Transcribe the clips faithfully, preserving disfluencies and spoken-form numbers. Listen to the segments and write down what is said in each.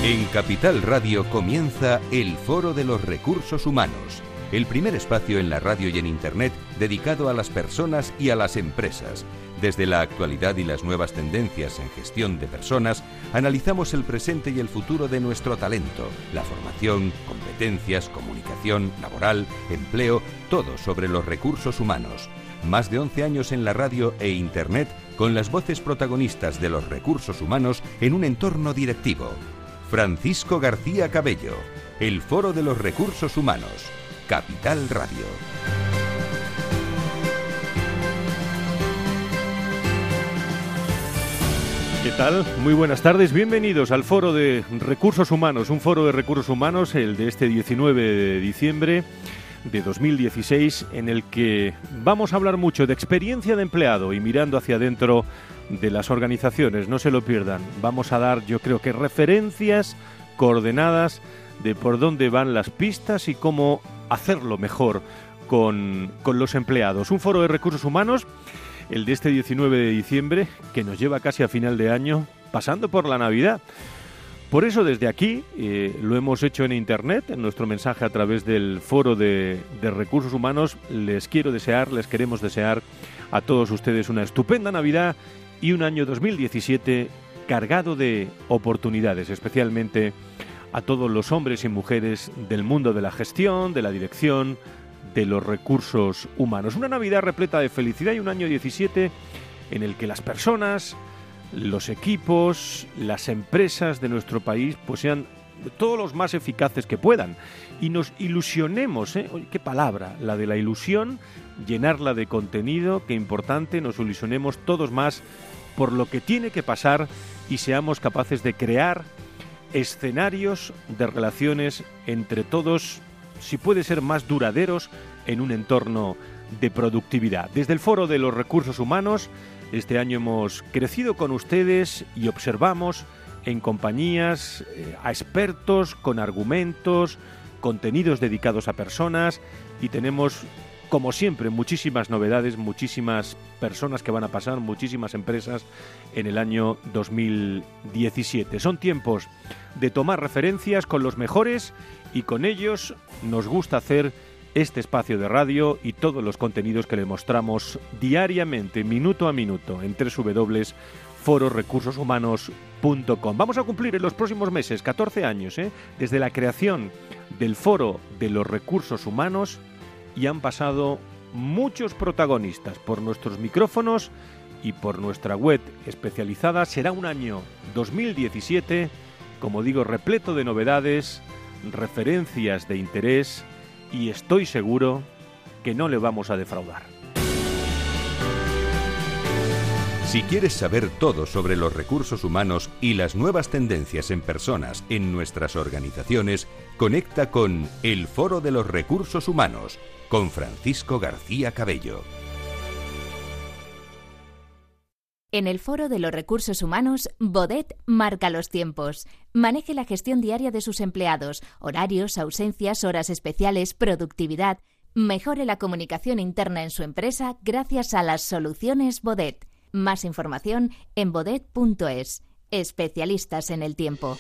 En Capital Radio comienza el Foro de los Recursos Humanos, el primer espacio en la radio y en Internet dedicado a las personas y a las empresas. Desde la actualidad y las nuevas tendencias en gestión de personas, analizamos el presente y el futuro de nuestro talento, la formación, competencias, comunicación, laboral, empleo, todo sobre los recursos humanos. Más de once años en la radio e Internet con las voces protagonistas de los recursos humanos en un entorno directivo. Francisco García Cabello, el Foro de los Recursos Humanos, Capital Radio. ¿Qué tal? Muy buenas tardes, bienvenidos al Foro de Recursos Humanos, un foro de recursos humanos, el de este diecinueve de diciembre de dos mil dieciséis, en el que vamos a hablar mucho de experiencia de empleado y mirando hacia adentro de las organizaciones, no se lo pierdan. Vamos a dar, yo creo que referencias coordenadas de por dónde van las pistas y cómo hacerlo mejor con, con los empleados. Un foro de recursos humanos, el de este diecinueve de diciembre, que nos lleva casi a final de año, pasando por la Navidad. Por eso desde aquí, eh, lo hemos hecho en Internet, en nuestro mensaje a través del foro de, de recursos humanos, les quiero desear, les queremos desear a todos ustedes una estupenda Navidad y un año dos mil diecisiete cargado de oportunidades, especialmente a todos los hombres y mujeres del mundo de la gestión, de la dirección, de los recursos humanos. Una Navidad repleta de felicidad y un año diecisiete en el que las personas, los equipos, las empresas de nuestro país pues sean todos los más eficaces que puedan y nos ilusionemos, ¿eh? Qué palabra, la de la ilusión, llenarla de contenido, qué importante, nos ilusionemos todos más por lo que tiene que pasar y seamos capaces de crear escenarios de relaciones entre todos, si puede ser más duraderos, en un entorno de productividad. Desde el Foro de los Recursos Humanos, este año hemos crecido con ustedes y observamos en compañías eh, a expertos con argumentos, contenidos dedicados a personas y tenemos, como siempre, muchísimas novedades, muchísimas personas que van a pasar, muchísimas empresas en el año dos mil diecisiete. Son tiempos de tomar referencias con los mejores y con ellos nos gusta hacer este espacio de radio y todos los contenidos que le mostramos diariamente, minuto a minuto, en doble u doble u doble u punto foro recursos humanos punto com. Vamos a cumplir en los próximos meses catorce años, ¿eh? desde la creación del Foro de los Recursos Humanos, y han pasado muchos protagonistas por nuestros micrófonos y por nuestra web especializada. Será un año dos mil diecisiete, como digo, repleto de novedades, referencias de interés, y estoy seguro que no le vamos a defraudar. Si quieres saber todo sobre los recursos humanos y las nuevas tendencias en personas en nuestras organizaciones, conecta con el Foro de los Recursos Humanos, con Francisco García Cabello. En el Foro de los Recursos Humanos, Bodet marca los tiempos. Maneje la gestión diaria de sus empleados, horarios, ausencias, horas especiales, productividad. Mejore la comunicación interna en su empresa gracias a las soluciones Bodet. Más información en bodet punto es. Especialistas en el tiempo.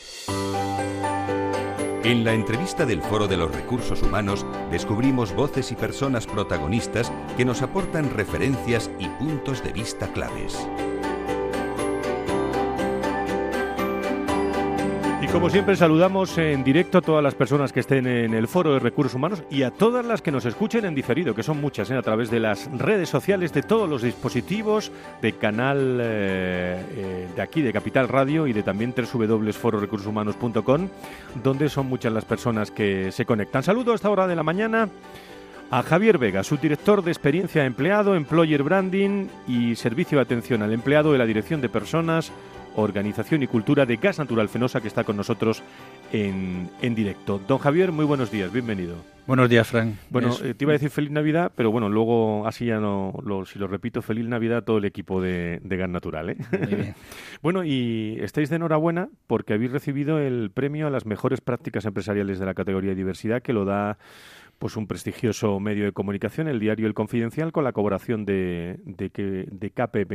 En la entrevista del Foro de los Recursos Humanos descubrimos voces y personas protagonistas que nos aportan referencias y puntos de vista claves. Y como siempre saludamos en directo a todas las personas que estén en el Foro de Recursos Humanos y a todas las que nos escuchen en diferido, que son muchas, ¿eh? a través de las redes sociales de todos los dispositivos de canal eh, eh, de aquí, de Capital Radio, y de también doble u doble u doble u punto foro recursos humanos punto com, donde son muchas las personas que se conectan. Saludo a esta hora de la mañana a Javier Vega, subdirector de Experiencia Empleado, Employer Branding y Servicio de Atención al Empleado de la Dirección de Personas, Organización y Cultura de Gas Natural Fenosa, que está con nosotros en, en directo. Don Javier, muy buenos días, bienvenido. Buenos días, Fran. Bueno, eh, te iba a decir Feliz Navidad, pero bueno, luego así ya no, lo, si lo repito, Feliz Navidad a todo el equipo de, de Gas Natural, ¿eh? Muy bien. Bueno, y estáis de enhorabuena porque habéis recibido el premio a las mejores prácticas empresariales de la categoría de diversidad, que lo da pues un prestigioso medio de comunicación, el diario El Confidencial, con la colaboración de, de, de, de K P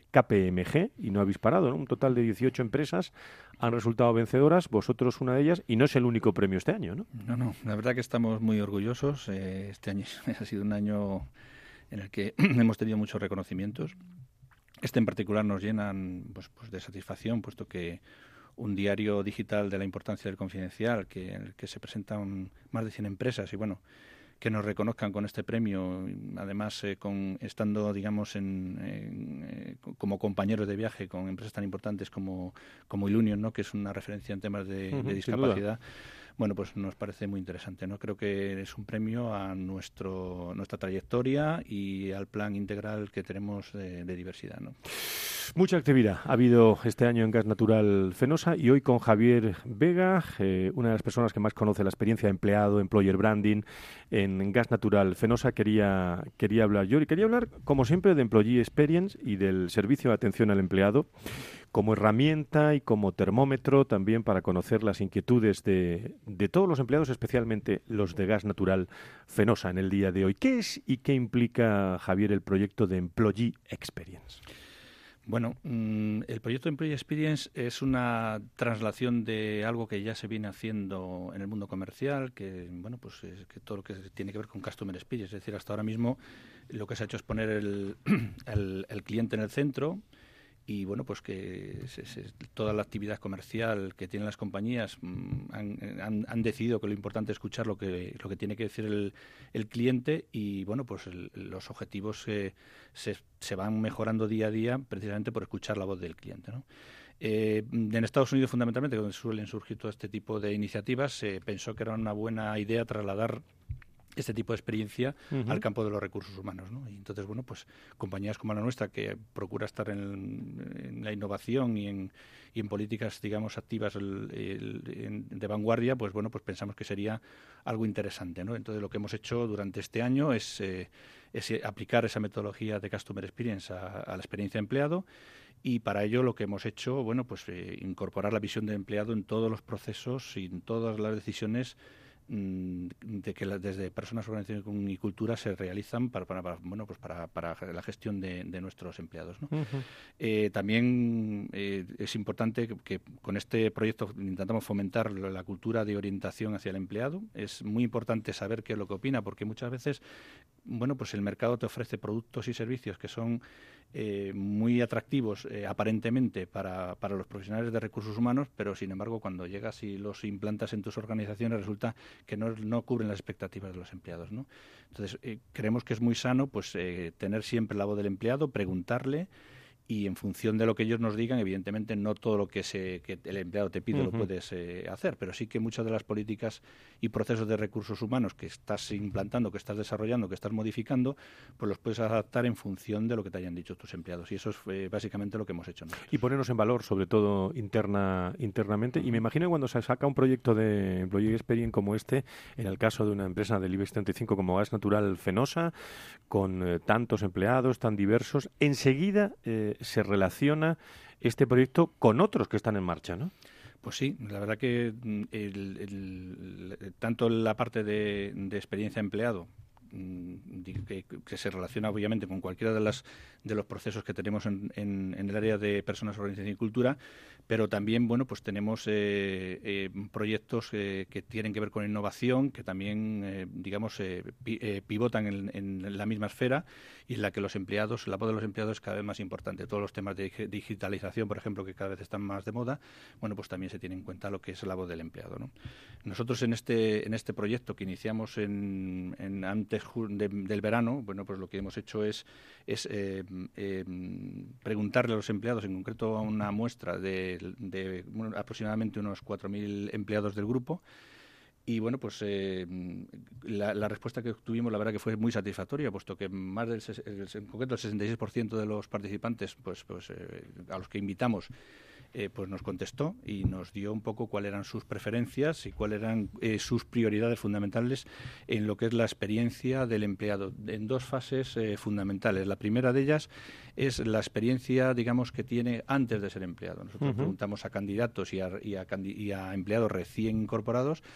M G, y no habéis parado, ¿no? Un total de dieciocho empresas han resultado vencedoras, vosotros una de ellas, y no es el único premio este año, ¿no? No, no, la verdad que estamos muy orgullosos. Eh, este año ha sido un año en el que hemos tenido muchos reconocimientos. Este en particular nos llenan pues, pues de satisfacción, puesto que un diario digital de la importancia del Confidencial, que, en el que se presentan más de cien empresas y bueno, que nos reconozcan con este premio, además eh, con estando, digamos, en, en, eh, como compañeros de viaje con empresas tan importantes como, como Ilunion, ¿no? Que es una referencia en temas de, uh-huh, de discapacidad. Bueno, pues nos parece muy interesante, ¿no? Creo que es un premio a nuestro nuestra trayectoria y al plan integral que tenemos de, de diversidad, ¿no? Mucha actividad ha habido este año en Gas Natural Fenosa, y hoy con Javier Vega, eh, una de las personas que más conoce la experiencia de empleado, employer branding en Gas Natural Fenosa, quería, quería hablar yo. Y quería hablar, como siempre, de Employee Experience y del servicio de atención al empleado como herramienta y como termómetro también para conocer las inquietudes de, de todos los empleados, especialmente los de Gas Natural Fenosa en el día de hoy. ¿Qué es y qué implica, Javier, el proyecto de Employee Experience? Bueno, mmm, el proyecto Employee Experience es una traslación de algo que ya se viene haciendo en el mundo comercial, que bueno, pues es que todo lo que tiene que ver con Customer Experience. Es decir, hasta ahora mismo lo que se ha hecho es poner el, el, el cliente en el centro. Y bueno, pues que se, se, toda la actividad comercial que tienen las compañías mmm, han, han, han decidido que lo importante es escuchar lo que lo que tiene que decir el, el cliente, y bueno, pues el, los objetivos eh, se, se van mejorando día a día precisamente por escuchar la voz del cliente, ¿no? Eh, en Estados Unidos, fundamentalmente, donde suelen surgir todo este tipo de iniciativas, se pensó que era una buena idea trasladar este tipo de experiencia uh-huh. al campo de los recursos humanos, ¿no? Y entonces, bueno, pues compañías como la nuestra, que procura estar en, en la innovación y en, y en políticas, digamos, activas el, el, en, de vanguardia, pues bueno, pues pensamos que sería algo interesante, ¿no? Entonces, lo que hemos hecho durante este año es, eh, es aplicar esa metodología de Customer Experience a, a la experiencia de empleado. Y para ello lo que hemos hecho, bueno, pues eh, incorporar la visión del empleado en todos los procesos y en todas las decisiones de que la, desde personas, organización y cultura se realizan para, para, para bueno pues para, para la gestión de, de nuestros empleados, ¿no? Uh-huh. Eh, también eh, es importante que, que con este proyecto intentamos fomentar la, la cultura de orientación hacia el empleado. Es muy importante saber qué es lo que opina, porque muchas veces bueno pues el mercado te ofrece productos y servicios que son Eh, muy atractivos eh, aparentemente para, para los profesionales de recursos humanos, pero sin embargo cuando llegas y los implantas en tus organizaciones resulta que no, no cubren las expectativas de los empleados, ¿no? Entonces eh, creemos que es muy sano pues eh, tener siempre la voz del empleado, preguntarle, y en función de lo que ellos nos digan, evidentemente no todo lo que, se, que el empleado te pide uh-huh. lo puedes eh, hacer, pero sí que muchas de las políticas y procesos de recursos humanos que estás implantando, que estás desarrollando, que estás modificando, pues los puedes adaptar en función de lo que te hayan dicho tus empleados, y eso es eh, básicamente lo que hemos hecho nosotros. Y ponernos en valor, sobre todo interna internamente, uh-huh. y me imagino cuando se saca un proyecto de Employee Experience como este, en el caso de una empresa del IBEX treinta y cinco como Gas Natural Fenosa, con eh, tantos empleados tan diversos, enseguida eh, se relaciona este proyecto con otros que están en marcha, ¿no? Pues sí, la verdad que el, el, el, tanto la parte de, de experiencia empleado, que, que se relaciona obviamente con cualquiera de las de los procesos que tenemos en, en, en el área de personas, organización y cultura, pero también bueno pues tenemos eh, eh, proyectos eh, que tienen que ver con innovación, que también eh, digamos eh, pi, eh, pivotan en, en la misma esfera, y en la que los empleados, la voz de los empleados es cada vez más importante. Todos los temas de digitalización, por ejemplo, que cada vez están más de moda, bueno pues también se tiene en cuenta lo que es la voz del empleado, ¿no? Nosotros en este en este proyecto que iniciamos en, en antes de, del verano, bueno pues lo que hemos hecho es es eh, eh, preguntarle a los empleados, en concreto a una muestra de, de bueno, aproximadamente unos cuatro mil empleados del grupo. Y bueno, pues eh, la, la respuesta que obtuvimos, la verdad que fue muy satisfactoria, puesto que más del, en concreto el sesenta y seis por ciento de los participantes, pues, pues eh, a los que invitamos, eh, pues nos contestó y nos dio un poco cuáles eran sus preferencias y cuáles eran eh, sus prioridades fundamentales en lo que es la experiencia del empleado, en dos fases eh, fundamentales. La primera de ellas es la experiencia, digamos, que tiene antes de ser empleado. Nosotros uh-huh. preguntamos a candidatos y a, y, a, y a empleados recién incorporados,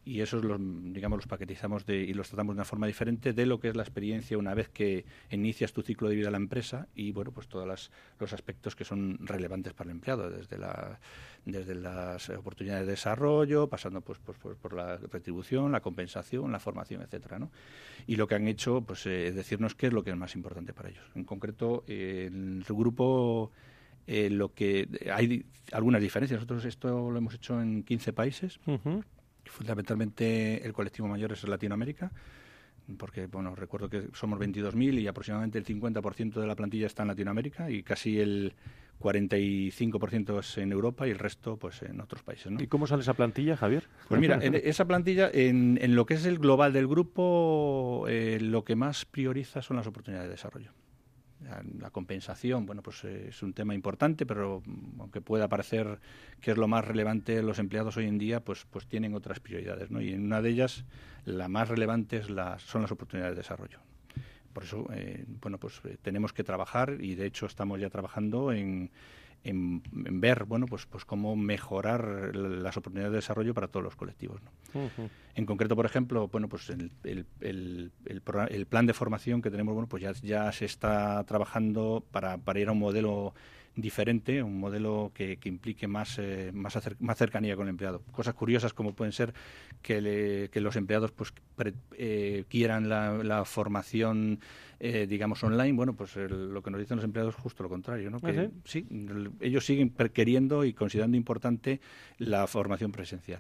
y esos los, digamos, los paquetizamos de, y los tratamos de una forma diferente de lo que es la experiencia una vez que inicias tu ciclo de vida en la empresa y, bueno, pues todos las, los aspectos que son relevantes para el empleado, desde la desde las oportunidades de desarrollo, pasando pues, pues, pues por la retribución, la compensación, la formación, etcétera, ¿no? Y lo que han hecho pues eh, es decirnos qué es lo que es más importante para ellos. En concreto, eh, el grupo, eh, lo que hay algunas diferencias. Nosotros esto lo hemos hecho en quince países. Uh-huh. Fundamentalmente el colectivo mayor es Latinoamérica, porque bueno, recuerdo que somos veintidós mil y aproximadamente el cincuenta por ciento de la plantilla está en Latinoamérica y casi el cuarenta y cinco por ciento es en Europa y el resto pues en otros países, ¿no? ¿Y cómo sale esa plantilla, Javier? Pues mira, en esa plantilla, en, en lo que es el global del grupo, eh, lo que más prioriza son las oportunidades de desarrollo. La, la compensación, bueno, pues eh, es un tema importante, pero aunque pueda parecer que es lo más relevante, los empleados hoy en día pues pues tienen otras prioridades, ¿no? Y en una de ellas, la más relevante es la, son las oportunidades de desarrollo. Por eso, eh, bueno, pues eh, tenemos que trabajar y de hecho estamos ya trabajando en, en, en ver, bueno, pues pues cómo mejorar las oportunidades de desarrollo para todos los colectivos, ¿no? Uh-huh. En concreto, por ejemplo, bueno, pues el, el, el, el, el plan de formación que tenemos, bueno, pues ya, ya se está trabajando para, para ir a un modelo diferente, un modelo que, que implique más, eh, más, acer, más cercanía con el empleado. Cosas curiosas como pueden ser que, le, que los empleados pues pre, eh, quieran la, la formación, eh, digamos, online. Bueno, pues el, lo que nos dicen los empleados es justo lo contrario, ¿no? Que ¿Ah, sí? sí, ellos siguen queriendo y considerando importante la formación presencial.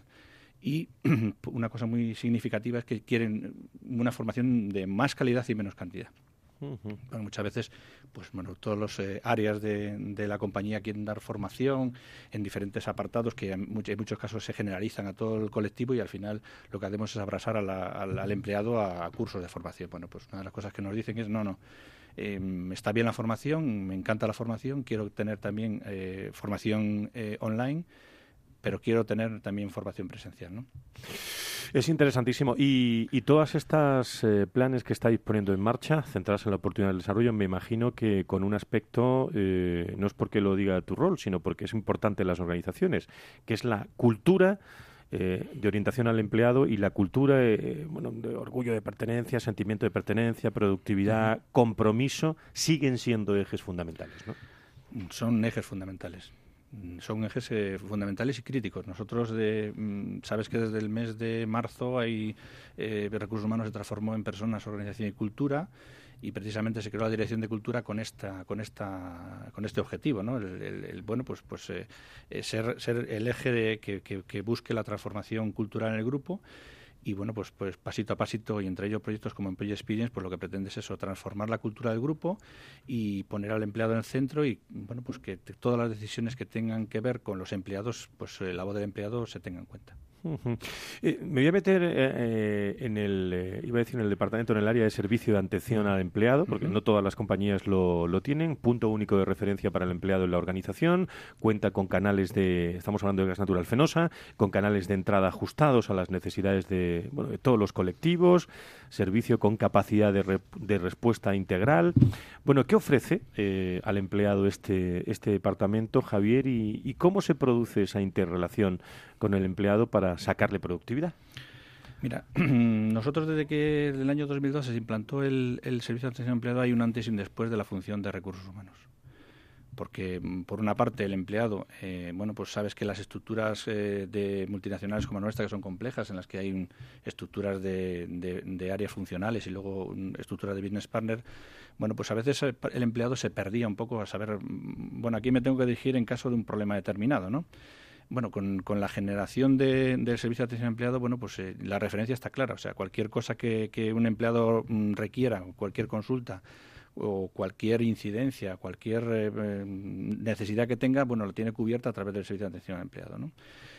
Y una cosa muy significativa es que quieren una formación de más calidad y menos cantidad. Uh-huh. Bueno, muchas veces, pues bueno, todas las eh, áreas de, de la compañía quieren dar formación en diferentes apartados que en, much, en muchos casos se generalizan a todo el colectivo y al final lo que hacemos es abrazar a la, al, al empleado a, a cursos de formación. Bueno, pues una de las cosas que nos dicen es no, no. Eh, está bien la formación, me encanta la formación, quiero tener también eh, formación eh, online, pero quiero tener también formación presencial, ¿no? Es interesantísimo. Y, y todas estas eh, planes que estáis poniendo en marcha, centradas en la oportunidad del desarrollo, me imagino que con un aspecto, eh, no es porque lo diga tu rol, sino porque es importante en las organizaciones, que es la cultura eh, de orientación al empleado y la cultura eh, bueno, de orgullo de pertenencia, sentimiento de pertenencia, productividad, uh-huh. compromiso, siguen siendo ejes fundamentales, ¿no? Son ejes fundamentales. Son ejes eh, fundamentales y críticos. Nosotros, de, mm, sabes que desde el mes de marzo hay eh, Recursos Humanos se transformó en Personas, Organización y Cultura y precisamente se creó la Dirección de Cultura con esta, con esta, con este objetivo, ¿no? El, el, el, bueno, pues, pues eh, ser, ser el eje de, que, que, que busque la transformación cultural en el grupo. Y bueno, pues, pues pasito a pasito, y entre ellos proyectos como Employee Experience, pues lo que pretende es eso, transformar la cultura del grupo y poner al empleado en el centro y bueno, pues que te, todas las decisiones que tengan que ver con los empleados, pues la voz del empleado se tenga en cuenta. Uh-huh. Eh, me voy a meter eh, en el, eh, iba a decir en el departamento, en el área de servicio de atención al empleado, porque uh-huh. no todas las compañías lo, lo tienen. Punto único de referencia para el empleado en la organización. Cuenta con canales de, estamos hablando de gas natural Fenosa, con canales de entrada ajustados a las necesidades de, bueno, de todos los colectivos. Servicio con capacidad de, re, de respuesta integral. Bueno, ¿qué ofrece eh, al empleado este, este departamento, Javier? Y, ¿Y cómo se produce esa interrelación con el empleado para sacarle productividad? Mira, nosotros desde que en el año dos mil dos se implantó el, el servicio de atención al empleado hay un antes y un después de la función de recursos humanos. Porque, por una parte, el empleado, eh, bueno, pues sabes que las estructuras eh, de multinacionales como la nuestra, que son complejas, en las que hay un, estructuras de, de, de áreas funcionales y luego un, estructuras de business partner, bueno, pues a veces el empleado se perdía un poco a saber, bueno, aquí me tengo que dirigir en caso de un problema determinado, ¿no? Bueno, con, con la generación de, del servicio de atención al empleado, bueno, pues eh, la referencia está clara. O sea, cualquier cosa que, que un empleado mm, requiera, cualquier consulta o cualquier incidencia, cualquier eh, necesidad que tenga, bueno, lo tiene cubierta a través del servicio de atención al empleado, ¿no?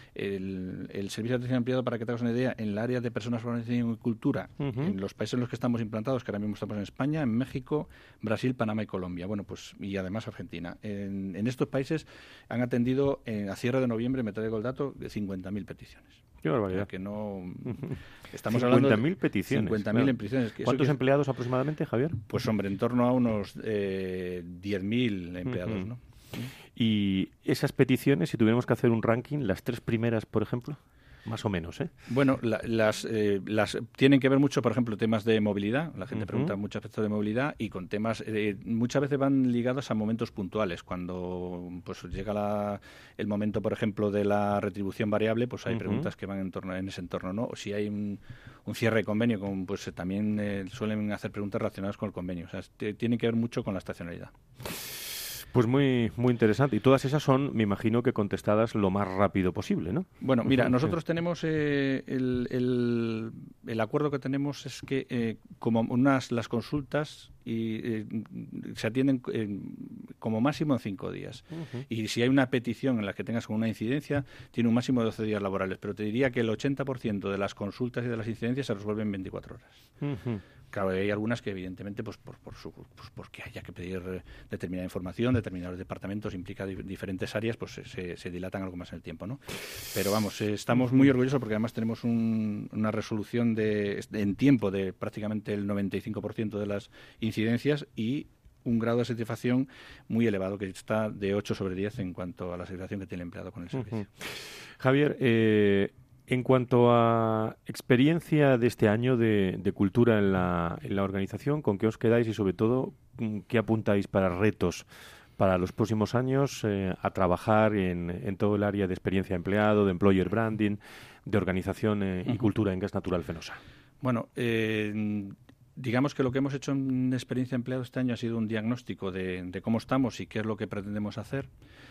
El, el servicio de atención al empleado, para que te hagas una idea, en el área de personas, organización y cultura, uh-huh. en los países en los que estamos implantados, que ahora mismo estamos en España, en México, Brasil, Panamá y Colombia, bueno, pues y además Argentina. En, en estos países han atendido, eh, a cierre de noviembre, me traigo el dato, de cincuenta mil peticiones. Qué barbaridad. O sea, que no... Estamos hablando de cincuenta mil peticiones. cincuenta mil claro. peticiones. ¿Cuántos que, empleados aproximadamente, Javier? Pues, hombre, en torno a unos eh, diez mil empleados, uh-huh. ¿no? Y esas peticiones, si tuviéramos que hacer un ranking, las tres primeras, por ejemplo. más o menos, ¿eh? Bueno, la, las, eh, las tienen que ver mucho, por ejemplo, temas de movilidad. La gente uh-huh. pregunta muchos aspectos de movilidad y con temas, eh, muchas veces van ligados a momentos puntuales. Cuando pues llega la, el momento, por ejemplo, de la retribución variable, pues hay uh-huh. preguntas que van en, torno, en ese entorno, ¿no? O si hay un, un cierre de convenio, con, pues también eh, suelen hacer preguntas relacionadas con el convenio. O sea, t- tiene que ver mucho con la estacionalidad. Pues muy muy interesante. Y todas esas son, me imagino, que contestadas lo más rápido posible, ¿no? Bueno, mira, nosotros tenemos eh, el, el, el acuerdo que tenemos es que eh, como unas las consultas y eh, se atienden eh, como máximo en cinco días. Uh-huh. Y si hay una petición en la que tengas una incidencia, tiene un máximo de doce días laborales. Pero te diría que el ochenta por ciento de las consultas y de las incidencias se resuelven en veinticuatro horas. Uh-huh. Claro, hay algunas que evidentemente, pues, por, por su, pues porque haya que pedir determinada información, determinados departamentos, implica di- diferentes áreas, pues se, se dilatan algo más en el tiempo, ¿no? Pero vamos, eh, estamos muy orgullosos porque además tenemos un, una resolución de, de, en tiempo de prácticamente el noventa y cinco por ciento de las incidencias y un grado de satisfacción muy elevado, que está de ocho sobre diez en cuanto a la satisfacción que tiene el empleado con el servicio. Uh-huh. Javier, eh... en cuanto a experiencia de este año de, de cultura en la, en la organización, ¿con qué os quedáis y sobre todo qué apuntáis para retos para los próximos años eh, a trabajar en, en todo el área de experiencia de empleado, de employer branding, de organización eh, y cultura en Gas Natural Fenosa? Bueno, eh, digamos que lo que hemos hecho en experiencia de empleado este año ha sido un diagnóstico de, de cómo estamos y qué es lo que pretendemos hacer.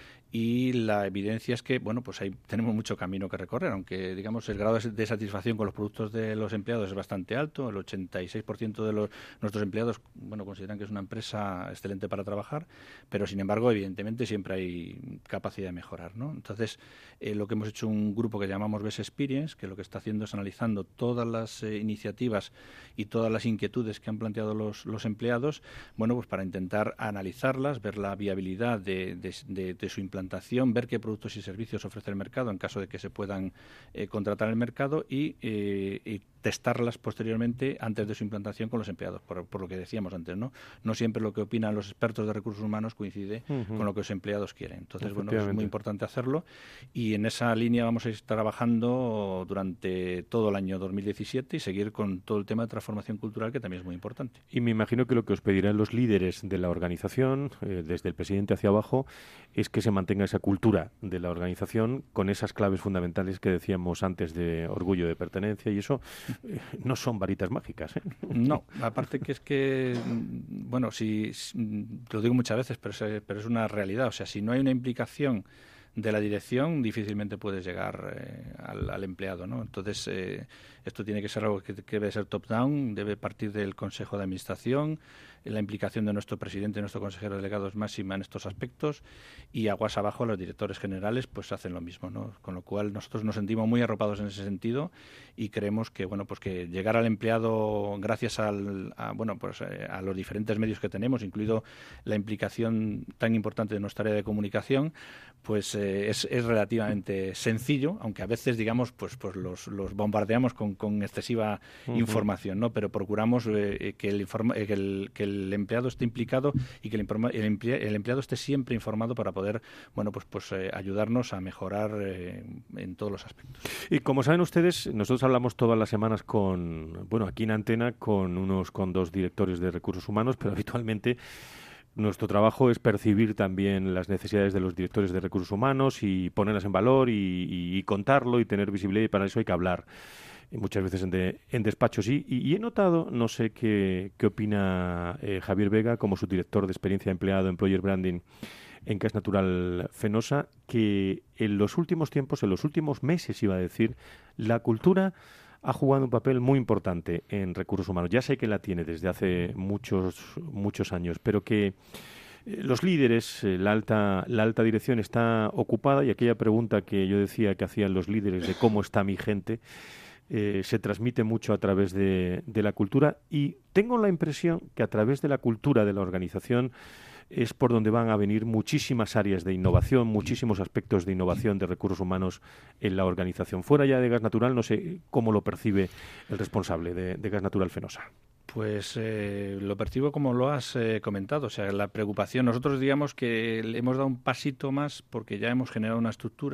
Y la evidencia es que, bueno, pues ahí tenemos mucho camino que recorrer, aunque, digamos, el grado de satisfacción con los productos de los empleados es bastante alto. El ochenta y seis por ciento de los, nuestros empleados, bueno, consideran que es una empresa excelente para trabajar, pero, sin embargo, evidentemente siempre hay capacidad de mejorar, ¿no? Entonces, eh, lo que hemos hecho un grupo que llamamos Best Experience, que lo que está haciendo es analizando todas las eh, iniciativas y todas las inquietudes que han planteado los, los empleados, bueno, pues para intentar analizarlas, ver la viabilidad de, de, de, de su implantación, ver qué productos y servicios ofrece el mercado en caso de que se puedan eh, contratar en el mercado y, eh, y testarlas posteriormente antes de su implantación con los empleados, por, por lo que decíamos antes, ¿no? No siempre lo que opinan los expertos de recursos humanos coincide uh-huh. con lo que los empleados quieren. Entonces, bueno, es muy importante hacerlo y en esa línea vamos a estar trabajando durante todo el año dos mil diecisiete y seguir con todo el tema de transformación cultural, que también es muy importante. Y me imagino que lo que os pedirán los líderes de la organización, eh, desde el presidente hacia abajo, es que se mantenga esa cultura de la organización con esas claves fundamentales que decíamos antes de orgullo, de pertenencia, y eso eh, no son varitas mágicas, ¿eh? No, aparte que es que, bueno, si, si lo digo muchas veces, pero es, pero es una realidad, o sea, si no hay una implicación de la dirección, difícilmente puedes llegar eh, al, al empleado, ¿no? Entonces, eh, esto tiene que ser algo que, que debe ser top-down, debe partir del Consejo de Administración, la implicación de nuestro presidente y nuestro consejero delegado es máxima en estos aspectos y aguas abajo los directores generales pues hacen lo mismo, ¿no? Con lo cual nosotros nos sentimos muy arropados en ese sentido y creemos que, bueno, pues que llegar al empleado gracias al, a, bueno, pues eh, a los diferentes medios que tenemos, incluido la implicación tan importante de nuestra área de comunicación, pues eh, es, es relativamente sencillo, aunque a veces, digamos, pues, pues los, los bombardeamos con, con excesiva uh-huh. información, ¿no? Pero procuramos eh, que, el informa, eh, que, el, que el empleado esté implicado y que el, informa, el, emplea, el empleado esté siempre informado para poder, bueno, pues, pues eh, ayudarnos a mejorar eh, en todos los aspectos. Y como saben ustedes, nosotros hablamos todas las semanas con, bueno, aquí en Antena, con unos, con dos directores de recursos humanos, pero habitualmente nuestro trabajo es percibir también las necesidades de los directores de recursos humanos y ponerlas en valor y, y, y contarlo y tener visibilidad, y para eso hay que hablar muchas veces en, de, en despachos. Y, y, y he notado, no sé qué, qué opina eh, Javier Vega, como subdirector de experiencia de empleado, Employer Branding en Gas Natural Fenosa, que en los últimos tiempos, en los últimos meses, iba a decir, la cultura ha jugado un papel muy importante en recursos humanos. Ya sé que la tiene desde hace muchos muchos años, pero que eh, los líderes, eh, la alta la alta dirección está ocupada, y aquella pregunta que yo decía que hacían los líderes de cómo está mi gente, eh, se transmite mucho a través de, de la cultura, y tengo la impresión que a través de la cultura de la organización es por donde van a venir muchísimas áreas de innovación, muchísimos aspectos de innovación de recursos humanos en la organización. Fuera ya de Gas Natural, no sé cómo lo percibe el responsable de, de Gas Natural Fenosa. Pues eh, lo percibo como lo has eh, comentado, o sea, la preocupación. Nosotros digamos que le hemos dado un pasito más porque ya hemos generado una estructura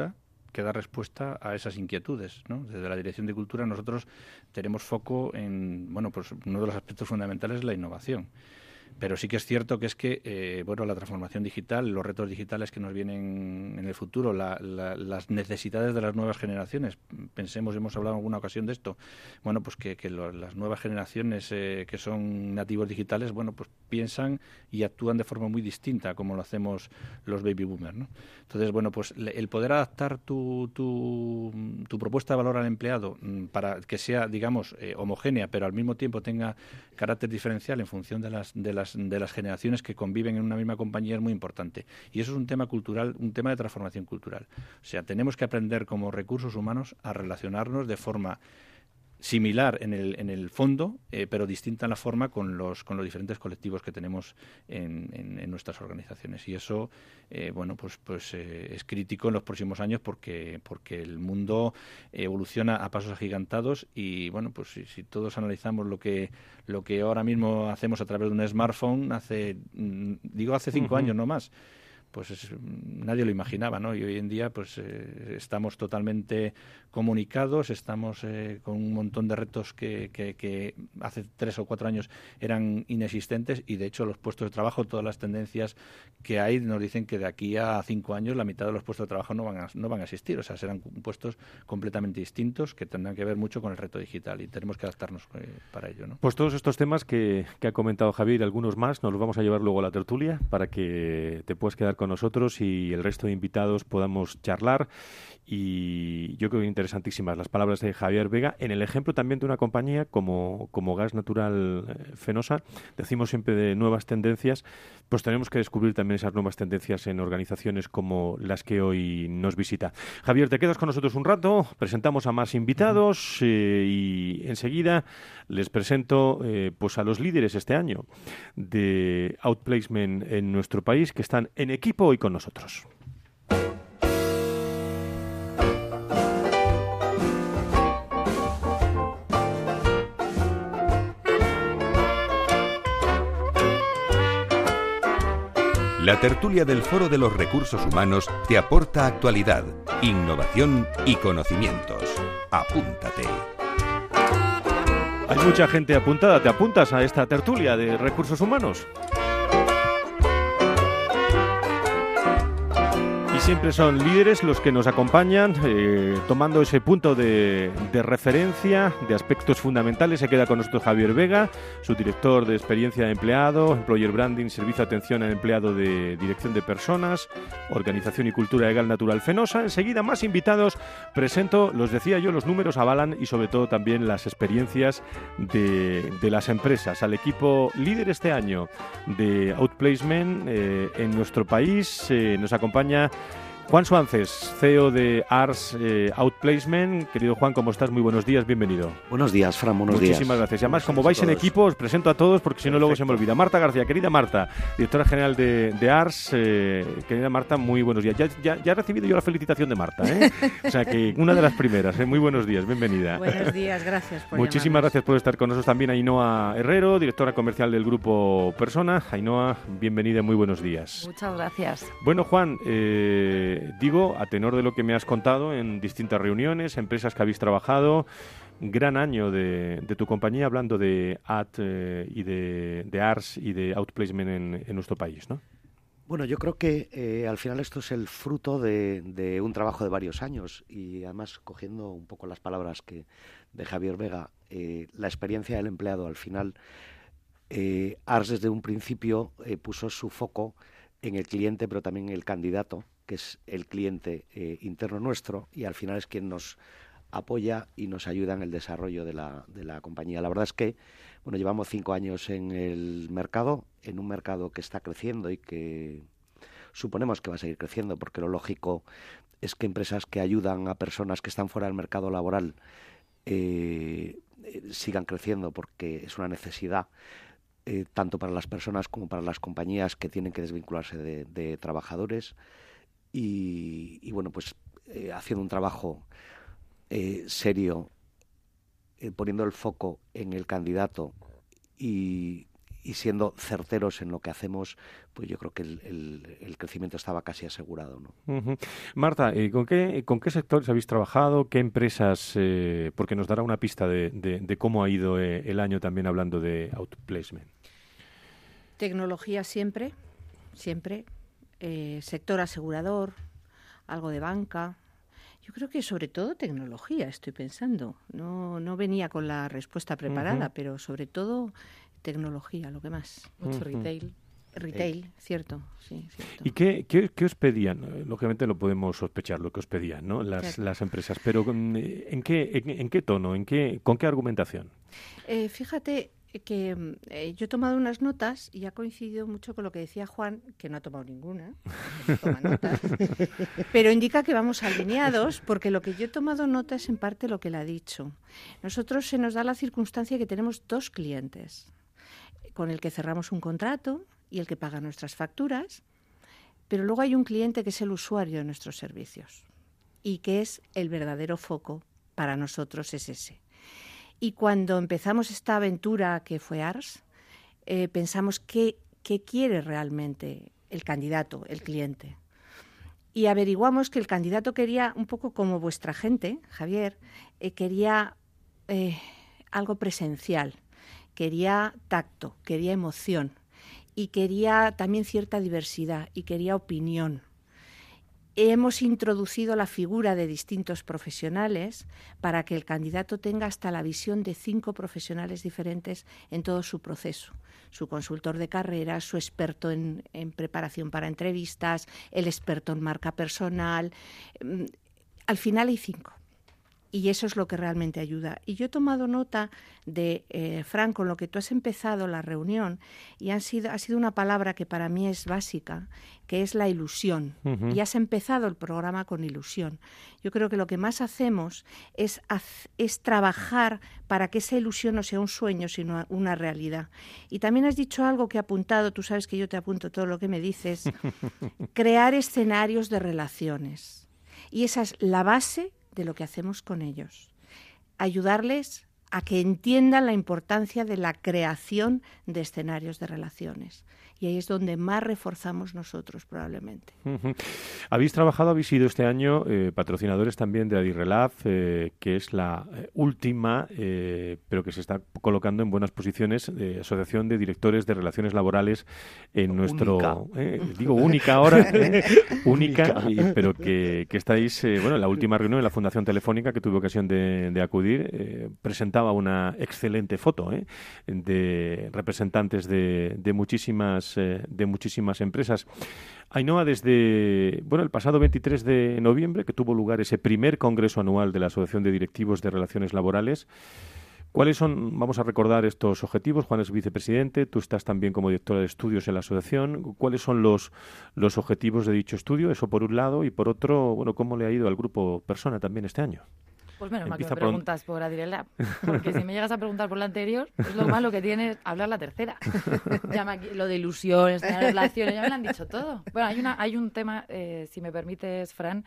que dar respuesta a esas inquietudes, ¿no? Desde la Dirección de Cultura nosotros tenemos foco en, bueno, pues uno de los aspectos fundamentales es la innovación. Pero sí que es cierto que es que eh, bueno, la transformación digital, los retos digitales que nos vienen en el futuro, la, la, las necesidades de las nuevas generaciones, pensemos, hemos hablado en alguna ocasión de esto, bueno, pues que, que lo, las nuevas generaciones eh, que son nativos digitales, bueno, pues piensan y actúan de forma muy distinta como lo hacemos los baby boomers, ¿no? Entonces, bueno, pues el poder adaptar tu, tu, tu propuesta de valor al empleado para que sea, digamos, eh, homogénea, pero al mismo tiempo tenga carácter diferencial en función de las, de las de las generaciones que conviven en una misma compañía es muy importante. Y eso es un tema cultural, un tema de transformación cultural. O sea, tenemos que aprender como recursos humanos a relacionarnos de forma similar en el, en el fondo, eh, pero distinta en la forma con los, con los diferentes colectivos que tenemos en, en, en nuestras organizaciones. Y eso, eh, bueno, pues, pues eh, es crítico en los próximos años porque, porque el mundo evoluciona a pasos agigantados y, bueno, pues si, si todos analizamos lo que, lo que ahora mismo hacemos a través de un smartphone, hace, digo, hace cinco uh-huh. años no más, pues es, nadie lo imaginaba, ¿no? Y hoy en día pues eh, estamos totalmente comunicados, estamos eh, con un montón de retos que, que, que hace tres o cuatro años eran inexistentes y de hecho los puestos de trabajo, todas las tendencias que hay nos dicen que de aquí a cinco años la mitad de los puestos de trabajo no van a, no van a existir, o sea, serán puestos completamente distintos que tendrán que ver mucho con el reto digital y tenemos que adaptarnos eh, para ello, ¿no? Pues todos estos temas que, que ha comentado Javier y algunos más nos los vamos a llevar luego a la tertulia para que te puedas quedar con nosotros y el resto de invitados podamos charlar. Y yo creo que interesantísimas las palabras de Javier Vega en el ejemplo también de una compañía como, como Gas Natural Fenosa. Decimos siempre de nuevas tendencias, pues tenemos que descubrir también esas nuevas tendencias en organizaciones como las que hoy nos visita. Javier, te quedas con nosotros un rato, presentamos a más invitados eh, y enseguida les presento eh, pues a los líderes este año de Outplacement en nuestro país que están en equipo hoy con nosotros. La tertulia del Foro de los Recursos Humanos te aporta actualidad, innovación y conocimientos. Apúntate. Hay mucha gente apuntada. ¿Te apuntas a esta tertulia de recursos humanos? Siempre son líderes los que nos acompañan, eh, tomando ese punto de, de referencia, de aspectos fundamentales. Se queda con nosotros Javier Vega, su director de experiencia de empleado, Employer Branding, Servicio de Atención al Empleado de Dirección de Personas, Organización y Cultura de Gas Natural Fenosa. Enseguida, más invitados. Presento, los decía yo, los números avalan y sobre todo también las experiencias de, de las empresas. Al equipo líder este año de Outplacement eh, en nuestro país eh, nos acompaña Juan Suances, C E O de Ars eh, Outplacement. Querido Juan, ¿cómo estás? Muy buenos días, bienvenido. Buenos días, Fran, buenos Muchísimas días. Muchísimas gracias. Y además, como vais en equipo, os presento a todos porque si no luego se me olvida. Marta García, querida Marta, directora general de, de Ars. Eh, querida Marta, muy buenos días. Ya, ya, ya he recibido yo la felicitación de Marta, ¿eh? O sea que una de las primeras. ¿eh? Muy buenos días, bienvenida. Buenos días, gracias por Muchísimas llamarnos. gracias por estar con nosotros también Ainhoa Herrero, directora comercial del Grupo Persona. Ainhoa, bienvenida, muy buenos días. Muchas gracias. Bueno, Juan, eh, digo, a tenor de lo que me has contado en distintas reuniones, empresas que habéis trabajado, gran año de, de tu compañía hablando de A T eh, y de, de Ars y de Outplacement en, en nuestro país, ¿no? Bueno, yo creo que eh, al final esto es el fruto de, de un trabajo de varios años y además cogiendo un poco las palabras que de Javier Vega, eh, la experiencia del empleado al final, eh, Ars desde un principio eh, puso su foco en el cliente pero también en el candidato, que es el cliente eh, interno nuestro y al final es quien nos apoya y nos ayuda en el desarrollo de la, de la compañía. La verdad es que bueno, llevamos cinco años en el mercado, en un mercado que está creciendo y que suponemos que va a seguir creciendo porque lo lógico es que empresas que ayudan a personas que están fuera del mercado laboral eh, eh, sigan creciendo porque es una necesidad eh, tanto para las personas como para las compañías que tienen que desvincularse de, de trabajadores. Y, y bueno, pues eh, haciendo un trabajo eh, serio, eh, poniendo el foco en el candidato y, y siendo certeros en lo que hacemos, pues yo creo que el, el, el crecimiento estaba casi asegurado, ¿no? Uh-huh. Marta, eh, ¿con qué con qué sectores habéis trabajado? ¿Qué empresas? Eh, porque nos dará una pista de, de, de cómo ha ido eh, el año también hablando de outplacement. Tecnología siempre, siempre. Eh, sector asegurador, algo de banca. Yo creo que sobre todo tecnología, estoy pensando. No, no venía con la respuesta preparada, uh-huh. pero sobre todo tecnología, lo que más. Mucho uh-huh. retail. Retail, eh. cierto, sí, cierto. ¿Y qué, qué, qué os pedían? Lógicamente lo podemos sospechar, lo que os pedían, ¿no? Las, las empresas, pero ¿en qué, en, en qué tono, en qué, con qué argumentación? Eh, fíjate que eh, yo he tomado unas notas y ha coincidido mucho con lo que decía Juan, que no ha tomado ninguna, no toma notas, pero indica que vamos alineados, porque lo que yo he tomado nota es en parte lo que él ha dicho. Nosotros se nos da la circunstancia que tenemos dos clientes, con el que cerramos un contrato y el que paga nuestras facturas, pero luego hay un cliente que es el usuario de nuestros servicios y que es el verdadero foco para nosotros, es ese. Y cuando empezamos esta aventura que fue Ars, eh, pensamos qué, qué quiere realmente el candidato, el cliente. Y averiguamos que el candidato quería, un poco como vuestra gente, Javier, eh, quería eh, algo presencial, quería tacto, quería emoción y quería también cierta diversidad y quería opinión. Hemos introducido la figura de distintos profesionales para que el candidato tenga hasta la visión de cinco profesionales diferentes en todo su proceso. Su consultor de carrera, su experto en, en preparación para entrevistas, el experto en marca personal. Al final hay cinco. Y eso es lo que realmente ayuda. Y yo he tomado nota de, eh, Fran, con lo que tú has empezado la reunión, y han sido, ha sido una palabra que para mí es básica, que es la ilusión. Uh-huh. Y has empezado el programa con ilusión. Yo creo que lo que más hacemos es, es trabajar para que esa ilusión no sea un sueño, sino una realidad. Y también has dicho algo que he apuntado, tú sabes que yo te apunto todo lo que me dices, crear escenarios de relaciones. Y esa es la base de lo que hacemos con ellos. Ayudarles a que entiendan la importancia de la creación de escenarios de relaciones. Y ahí es donde más reforzamos nosotros, probablemente. Uh-huh. Habéis trabajado, habéis sido este año eh, patrocinadores también de Adirrelab, eh, que es la eh, última, eh, pero que se está colocando en buenas posiciones, de Asociación de Directores de Relaciones Laborales en nuestro... Eh, digo única ahora, eh, única, y, pero que, que estáis, eh, bueno, en la última reunión en la Fundación Telefónica, que tuve ocasión de, de acudir, eh, presentaba una excelente foto eh, de representantes de, de muchísimas de muchísimas empresas. Ainhoa, desde bueno el pasado veintitrés de noviembre, que tuvo lugar ese primer congreso anual de la Asociación de Directivos de Relaciones Laborales, ¿cuáles son, vamos a recordar estos objetivos? Juan es vicepresidente, tú estás también como directora de estudios en la asociación. ¿Cuáles son los, los objetivos de dicho estudio? Eso por un lado, y por otro, bueno, ¿cómo le ha ido al grupo Persona también este año? Pues menos mal que me preguntas por Adirrelab, porque si me llegas a preguntar por la anterior, es lo malo que tiene hablar la tercera. Llama aquí, lo de ilusiones, de relaciones, ya me lo han dicho todo. Bueno, hay, una, hay un tema, eh, si me permites, Fran,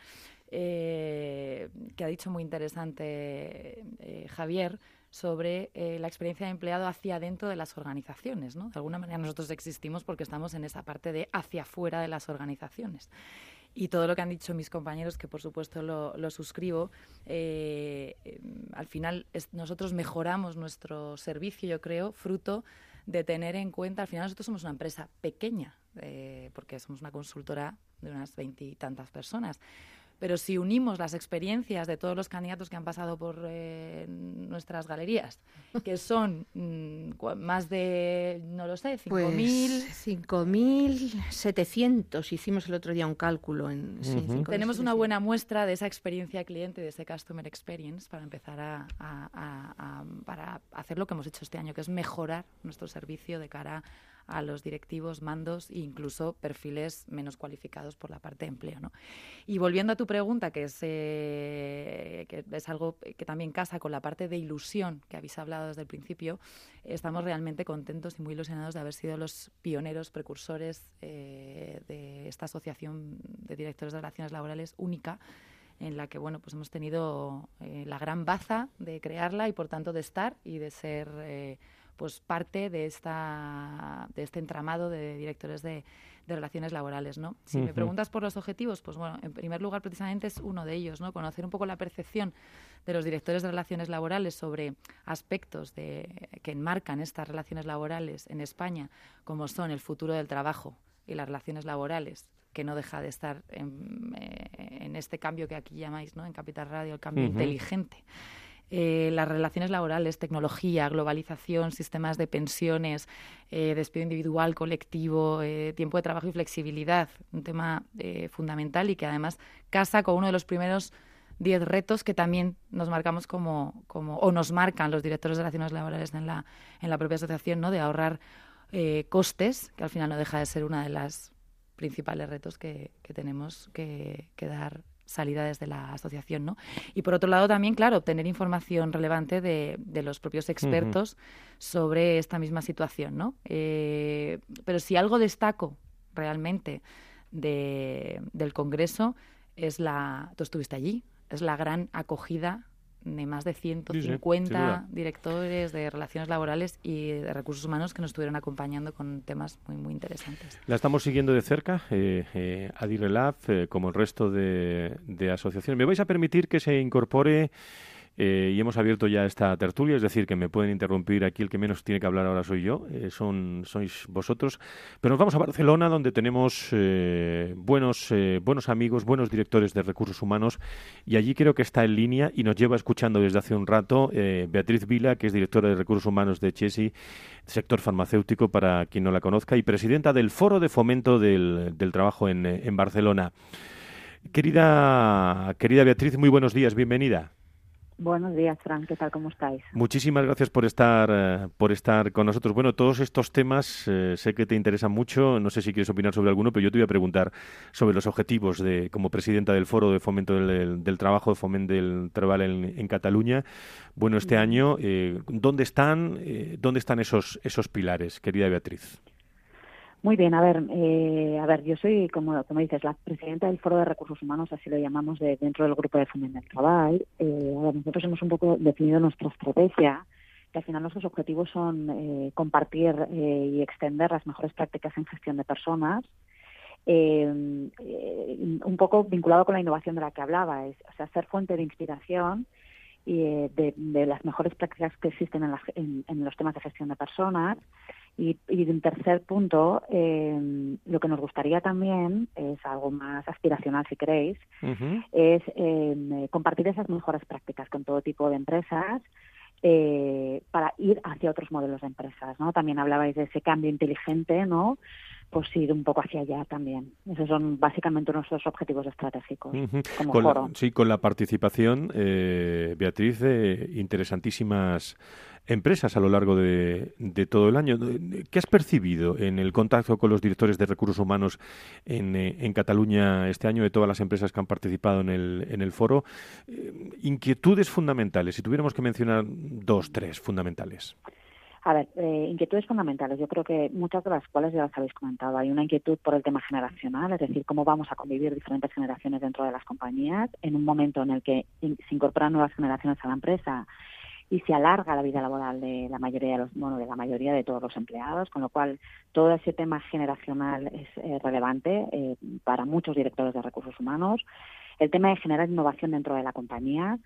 eh, que ha dicho muy interesante eh, Javier, sobre eh, la experiencia de empleado hacia adentro de las organizaciones, ¿no? De alguna manera nosotros existimos porque estamos en esa parte de hacia afuera de las organizaciones. Y todo lo que han dicho mis compañeros, que por supuesto lo, lo suscribo, eh, eh, al final es, nosotros mejoramos nuestro servicio, yo creo, fruto de tener en cuenta, al final nosotros somos una empresa pequeña, eh, porque somos una consultora de unas veintitantas personas. Pero si unimos las experiencias de todos los candidatos que han pasado por eh, nuestras galerías, que son mmm, más de, no lo sé, cinco mil... Pues cinco mil setecientos, hicimos el otro día un cálculo. En, uh-huh. sí, Tenemos una buena muestra de esa experiencia cliente, de ese customer experience, para empezar a, a, a, a, para hacer lo que hemos hecho este año, que es mejorar nuestro servicio de cara a los directivos, mandos e incluso perfiles menos cualificados por la parte de empleo, ¿no? Y volviendo a tu pregunta, que es, eh, que es algo que también casa con la parte de ilusión que habéis hablado desde el principio, estamos realmente contentos y muy ilusionados de haber sido los pioneros, precursores eh, de esta asociación de directores de relaciones laborales única, en la que bueno pues hemos tenido eh, la gran baza de crearla y por tanto de estar y de ser... Eh, pues parte de esta de este entramado de directores de, de relaciones laborales, ¿no? Si uh-huh. me preguntas por los objetivos, pues bueno, en primer lugar precisamente es uno de ellos, ¿no? Conocer un poco la percepción de los directores de relaciones laborales sobre aspectos de, que enmarcan estas relaciones laborales en España, como son el futuro del trabajo y las relaciones laborales, que no deja de estar en, eh, en este cambio que aquí llamáis, ¿no? En Capital Radio, el cambio uh-huh. inteligente. Eh, las relaciones laborales, tecnología, globalización, sistemas de pensiones, eh, despido individual, colectivo, eh, tiempo de trabajo y flexibilidad, un tema eh, fundamental y que además casa con uno de los primeros diez retos que también nos marcamos como, como o nos marcan los directores de relaciones laborales en la, en la propia asociación, ¿no? De ahorrar eh, costes, que al final no deja de ser una de las principales retos que, que tenemos que, que dar salida desde la asociación, ¿no? Y por otro lado también, claro, obtener información relevante de, de los propios expertos uh-huh. sobre esta misma situación, ¿no? Eh, pero si algo destaco realmente de, del Congreso es la... Tú estuviste allí, es la gran acogida de más de ciento cincuenta sí, sí, directores de relaciones laborales y de recursos humanos que nos estuvieron acompañando con temas muy muy interesantes. La estamos siguiendo de cerca, eh, eh, Adirrelab, eh, como el resto de, de asociaciones. ¿Me vais a permitir que se incorpore Eh, y hemos abierto ya esta tertulia, es decir, que me pueden interrumpir aquí, el que menos tiene que hablar ahora soy yo, eh, son sois vosotros, pero nos vamos a Barcelona, donde tenemos eh, buenos eh, buenos amigos, buenos directores de recursos humanos, y allí creo que está en línea y nos lleva escuchando desde hace un rato eh, Beatriz Vila, que es directora de recursos humanos de Chesi, sector farmacéutico, para quien no la conozca, y presidenta del Foro de Fomento del, del Trabajo en, en Barcelona. Querida, querida Beatriz, muy buenos días, bienvenida. Buenos días, Fran. ¿Qué tal? ¿Cómo estáis? Muchísimas gracias por estar eh, por estar con nosotros. Bueno, todos estos temas eh, sé que te interesan mucho. No sé si quieres opinar sobre alguno, pero yo te voy a preguntar sobre los objetivos de como presidenta del Foro de Fomento del, del Trabajo, de Fomento del Treball en, en Cataluña. Bueno, este mm. año, eh, ¿dónde están eh, dónde están esos esos pilares, querida Beatriz? Muy bien, a ver, eh, a ver, yo soy, como, como dices, la presidenta del Foro de Recursos Humanos, así lo llamamos, de, dentro del Grupo de Fomento del Treball. Eh, a ver, nosotros hemos un poco definido nuestra estrategia, que al final nuestros objetivos son eh, compartir eh, y extender las mejores prácticas en gestión de personas, eh, eh, un poco vinculado con la innovación de la que hablaba, es, o sea, ser fuente de inspiración y eh, de, de las mejores prácticas que existen en, la, en, en los temas de gestión de personas. Y, y un tercer punto, eh, lo que nos gustaría también, es algo más aspiracional si queréis, uh-huh. es eh, compartir esas mejores prácticas con todo tipo de empresas eh, para ir hacia otros modelos de empresas, ¿no? También hablabais de ese cambio inteligente, ¿no? Pues ir un poco hacia allá también. Esos son básicamente nuestros objetivos estratégicos uh-huh. como con foro. La, sí, con la participación, eh, Beatriz, de interesantísimas empresas a lo largo de, de todo el año. ¿Qué has percibido en el contacto con los directores de recursos humanos en, en Cataluña este año, de todas las empresas que han participado en el, en el foro? Eh, inquietudes fundamentales, si tuviéramos que mencionar dos, tres fundamentales. A ver, eh, inquietudes fundamentales. Yo creo que muchas de las cuales ya las habéis comentado. Hay una inquietud por el tema generacional, es decir, cómo vamos a convivir diferentes generaciones dentro de las compañías en un momento en el que se incorporan nuevas generaciones a la empresa y se alarga la vida laboral de la mayoría de los, bueno, de la mayoría de todos los empleados, con lo cual todo ese tema generacional es eh, relevante eh, para muchos directores de recursos humanos. El tema de generar innovación dentro de la compañía.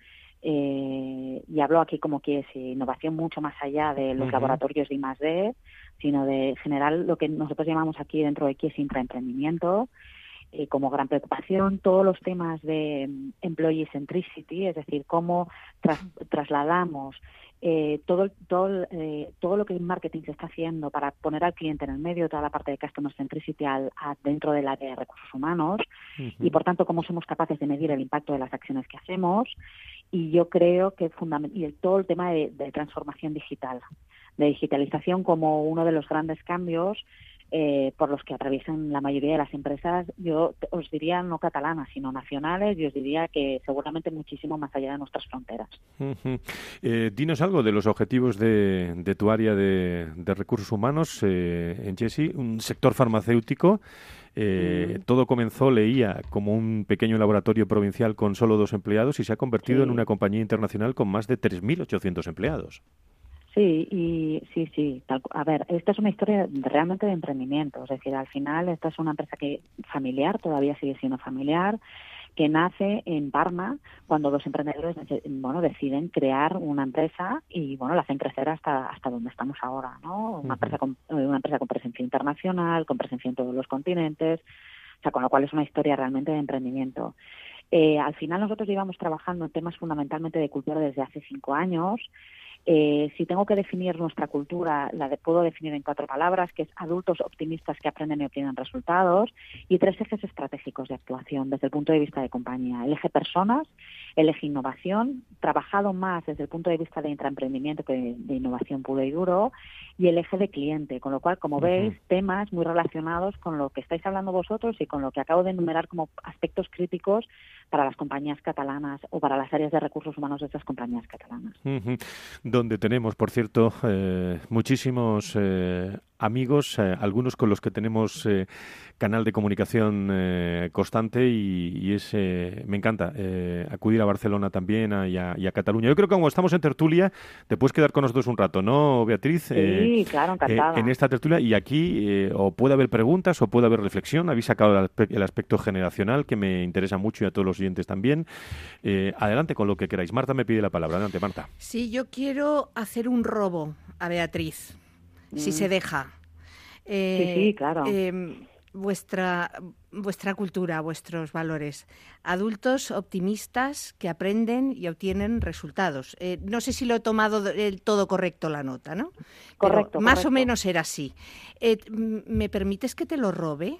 Eh, y hablo aquí como que es innovación mucho más allá de los uh-huh. laboratorios de I más D, sino de generar lo que nosotros llamamos aquí dentro de Kies intraemprendimiento, eh, como gran preocupación, todos los temas de um, employee centricity, es decir, cómo tras, trasladamos eh, todo, todo, eh, todo lo que el marketing se está haciendo para poner al cliente en el medio, toda la parte de customer centricity al, a, dentro del área de recursos humanos uh-huh. y, por tanto, cómo somos capaces de medir el impacto de las acciones que hacemos. Y yo creo que fundament- y el, todo el tema de, de transformación digital, de digitalización como uno de los grandes cambios eh, por los que atraviesan la mayoría de las empresas, yo os diría no catalanas, sino nacionales, y os diría que seguramente muchísimo más allá de nuestras fronteras. Uh-huh. Eh, dinos algo de los objetivos de, de tu área de, de recursos humanos eh, en Chesi, un sector farmacéutico. Eh, mm. Todo comenzó, leía, como un pequeño laboratorio provincial con solo dos empleados y se ha convertido sí. en una compañía internacional con más de tres mil ochocientos empleados. Sí, y sí, sí. Tal, a ver, esta es una historia de, realmente de emprendimiento. Es decir, al final esta es una empresa que familiar, todavía sigue siendo familiar, que nace en Parma cuando dos emprendedores, bueno, deciden crear una empresa y, bueno, la hacen crecer hasta hasta donde estamos ahora, ¿no? Una uh-huh. empresa con una empresa con presencia internacional, con presencia en todos los continentes, o sea, con lo cual es una historia realmente de emprendimiento. Eh, al final nosotros llevamos trabajando en temas fundamentalmente de cultura desde hace cinco años. Eh, si tengo que definir nuestra cultura, la de, puedo definir en cuatro palabras, que es adultos optimistas que aprenden y obtienen resultados, y tres ejes estratégicos de actuación desde el punto de vista de compañía. El eje personas, el eje innovación, trabajado más desde el punto de vista de intraemprendimiento que de, de innovación puro y duro, y el eje de cliente, con lo cual, como uh-huh. veis, temas muy relacionados con lo que estáis hablando vosotros y con lo que acabo de enumerar como aspectos críticos para las compañías catalanas o para las áreas de recursos humanos de estas compañías catalanas. Uh-huh. Donde tenemos, por cierto, eh, muchísimos eh, amigos, eh, algunos con los que tenemos eh, canal de comunicación eh, constante y, y es, eh, me encanta eh, acudir a Barcelona también a, y, a, y a Cataluña. Yo creo que como estamos en tertulia, te puedes quedar con nosotros un rato, ¿no, Beatriz? Sí, eh, claro, encantada. Eh, en esta tertulia y aquí eh, o puede haber preguntas o puede haber reflexión. Habéis sacado el, aspe- el aspecto generacional que me interesa mucho y a todos los oyentes también. Eh, adelante con lo que queráis. Marta me pide la palabra. Adelante, Marta. Sí, yo quiero hacer un robo a Beatriz, mm. si se deja. Eh, sí, sí, claro. Eh, vuestra, vuestra cultura, vuestros valores. Adultos optimistas que aprenden y obtienen resultados. Eh, no sé si lo he tomado del todo correcto la nota, ¿no? Correcto. Pero más correcto. o menos era así. Eh, ¿Me permites que te lo robe?